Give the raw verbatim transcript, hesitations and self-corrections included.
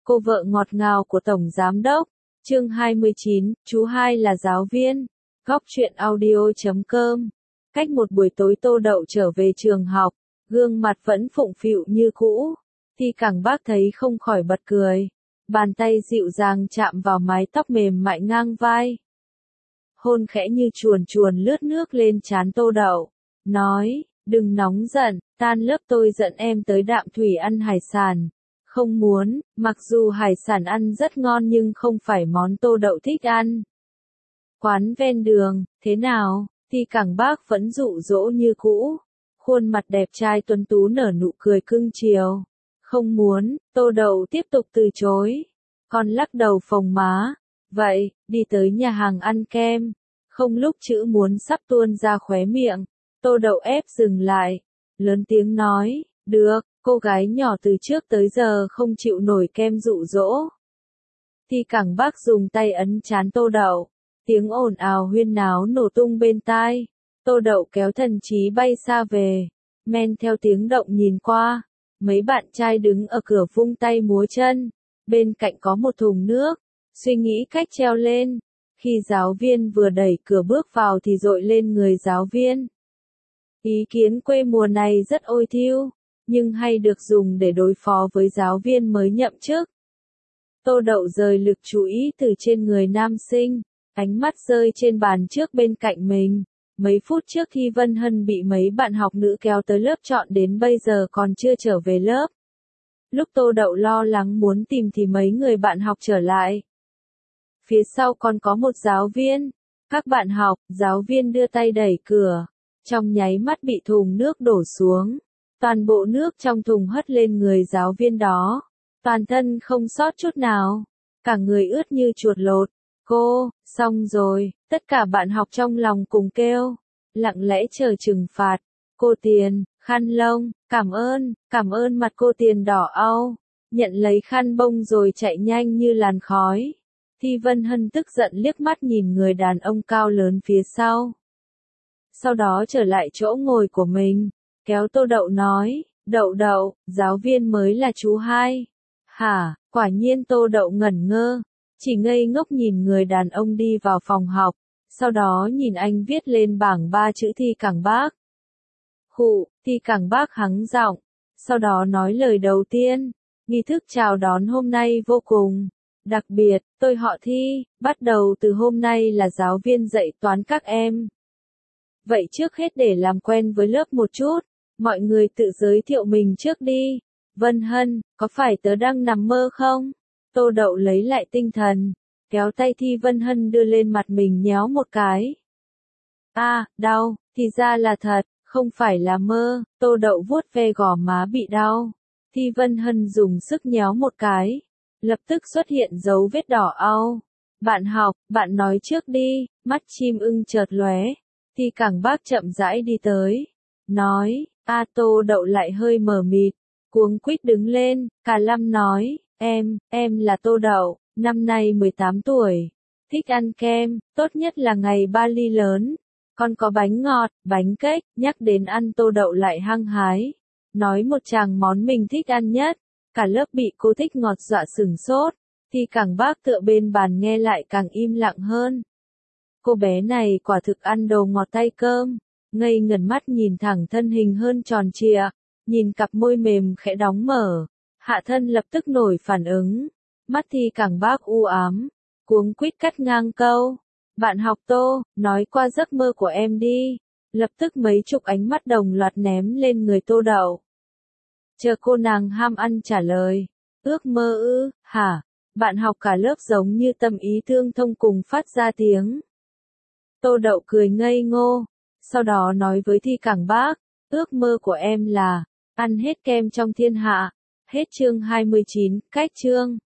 cô vợ ngọt ngào của Tổng Giám đốc. Chương hai mươi chín, chú hai là giáo viên. Góc truyện audio chấm com. Cách một buổi tối Tô Đậu trở về trường học, gương mặt vẫn phụng phịu như cũ. Thì Cảng Bác thấy không khỏi bật cười. Bàn tay dịu dàng chạm vào mái tóc mềm mại ngang vai. Hôn khẽ như chuồn chuồn lướt nước lên trán Tô Đậu. Nói, đừng nóng giận, tan lớp tôi dẫn em tới Đạm Thủy ăn hải sản. Không muốn, mặc dù hải sản ăn rất ngon nhưng không phải món Tô Đậu thích ăn. Quán ven đường, thế nào? Thì Cảng Bác vẫn dụ dỗ như cũ. Khuôn mặt đẹp trai tuấn tú nở nụ cười cưng chiều. Không muốn, Tô Đậu tiếp tục từ chối. Con lắc đầu phồng má. Vậy, đi tới nhà hàng ăn kem. Không lúc chữ muốn sắp tuôn ra khóe miệng. Tô Đậu ép dừng lại. Lớn tiếng nói, được, cô gái nhỏ từ trước tới giờ không chịu nổi kem dụ dỗ. Thì Cảng Bác dùng tay ấn trán Tô Đậu. Tiếng ồn ào huyên náo nổ tung bên tai. Tô Đậu kéo thần trí bay xa về. Men theo tiếng động nhìn qua. Mấy bạn trai đứng ở cửa vung tay múa chân. Bên cạnh có một thùng nước. Suy nghĩ cách treo lên. Khi giáo viên vừa đẩy cửa bước vào thì dội lên người giáo viên. Ý kiến quê mùa này rất ôi thiu, nhưng hay được dùng để đối phó với giáo viên mới nhậm chức. Tô Đậu rời lực chú ý từ trên người nam sinh, ánh mắt rơi trên bàn trước bên cạnh mình. Mấy phút trước Thi Vân Hân bị mấy bạn học nữ kéo tới lớp chọn đến bây giờ còn chưa trở về lớp. Lúc Tô Đậu lo lắng muốn tìm thì mấy người bạn học trở lại. Phía sau còn có một giáo viên. Các bạn học, giáo viên đưa tay đẩy cửa. Trong nháy mắt bị thùng nước đổ xuống. Toàn bộ nước trong thùng hất lên người giáo viên đó. Toàn thân không sót chút nào. Cả người ướt như chuột lột. Cô, xong rồi, tất cả bạn học trong lòng cùng kêu. Lặng lẽ chờ trừng phạt. Cô Tiền, khăn lông, cảm ơn, cảm ơn mặt cô Tiền đỏ au. Nhận lấy khăn bông rồi chạy nhanh như làn khói. Thi Vân Hân tức giận liếc mắt nhìn người đàn ông cao lớn phía sau. Sau đó trở lại chỗ ngồi của mình, kéo Tô Đậu nói, Đậu Đậu, giáo viên mới là chú hai. Hả, quả nhiên Tô Đậu ngẩn ngơ, chỉ ngây ngốc nhìn người đàn ông đi vào phòng học, sau đó nhìn anh viết lên bảng ba chữ Thi Cảng Bác. Khụ, Thi Cảng Bác hắng giọng, sau đó nói lời đầu tiên, nghi thức chào đón hôm nay vô cùng đặc biệt, tôi họ Thi, bắt đầu từ hôm nay là giáo viên dạy toán các em. Vậy trước hết để làm quen với lớp một chút, mọi người tự giới thiệu mình trước đi. Vân Hân, có phải tớ đang nằm mơ không? Tô Đậu lấy lại tinh thần, kéo tay Thi Vân Hân đưa lên mặt mình nhéo một cái. À, đau, thì ra là thật, không phải là mơ. Tô Đậu vuốt ve gò má bị đau. Thi Vân Hân dùng sức nhéo một cái. Lập tức xuất hiện dấu vết đỏ au. Bạn học, bạn nói trước đi, mắt chim ưng chợt lóe. Thì Cảng Bác chậm rãi đi tới. Nói, a Tô Đậu lại hơi mờ mịt. Cuống quýt đứng lên, cả lâm nói, em, em là Tô Đậu, năm nay mười tám tuổi. Thích ăn kem, tốt nhất là ngày ba ly lớn. Còn có bánh ngọt, bánh kếch, nhắc đến ăn Tô Đậu lại hăng hái. Nói một tràng món mình thích ăn nhất. Cả lớp bị cô thích ngọt dọa sửng sốt. Thì Cảng Bác tựa bên bàn nghe lại càng im lặng hơn. Cô bé này quả thực ăn đồ ngọt tay cơm, ngây ngẩn mắt nhìn thẳng thân hình hơn tròn trịa, nhìn cặp môi mềm khẽ đóng mở, hạ thân lập tức nổi phản ứng, mắt Thì Cảng Bác u ám, cuống quýt cắt ngang câu, bạn học Tô, nói qua giấc mơ của em đi, lập tức mấy chục ánh mắt đồng loạt ném lên người Tô Đậu. Chờ cô nàng ham ăn trả lời, ước mơ ư, hả, bạn học cả lớp giống như tâm ý tương thông cùng phát ra tiếng. Tô Đậu cười ngây ngô, sau đó nói với Thi Cảng Bác, ước mơ của em là, ăn hết kem trong thiên hạ. Hết chương hai mươi chín, cách chương.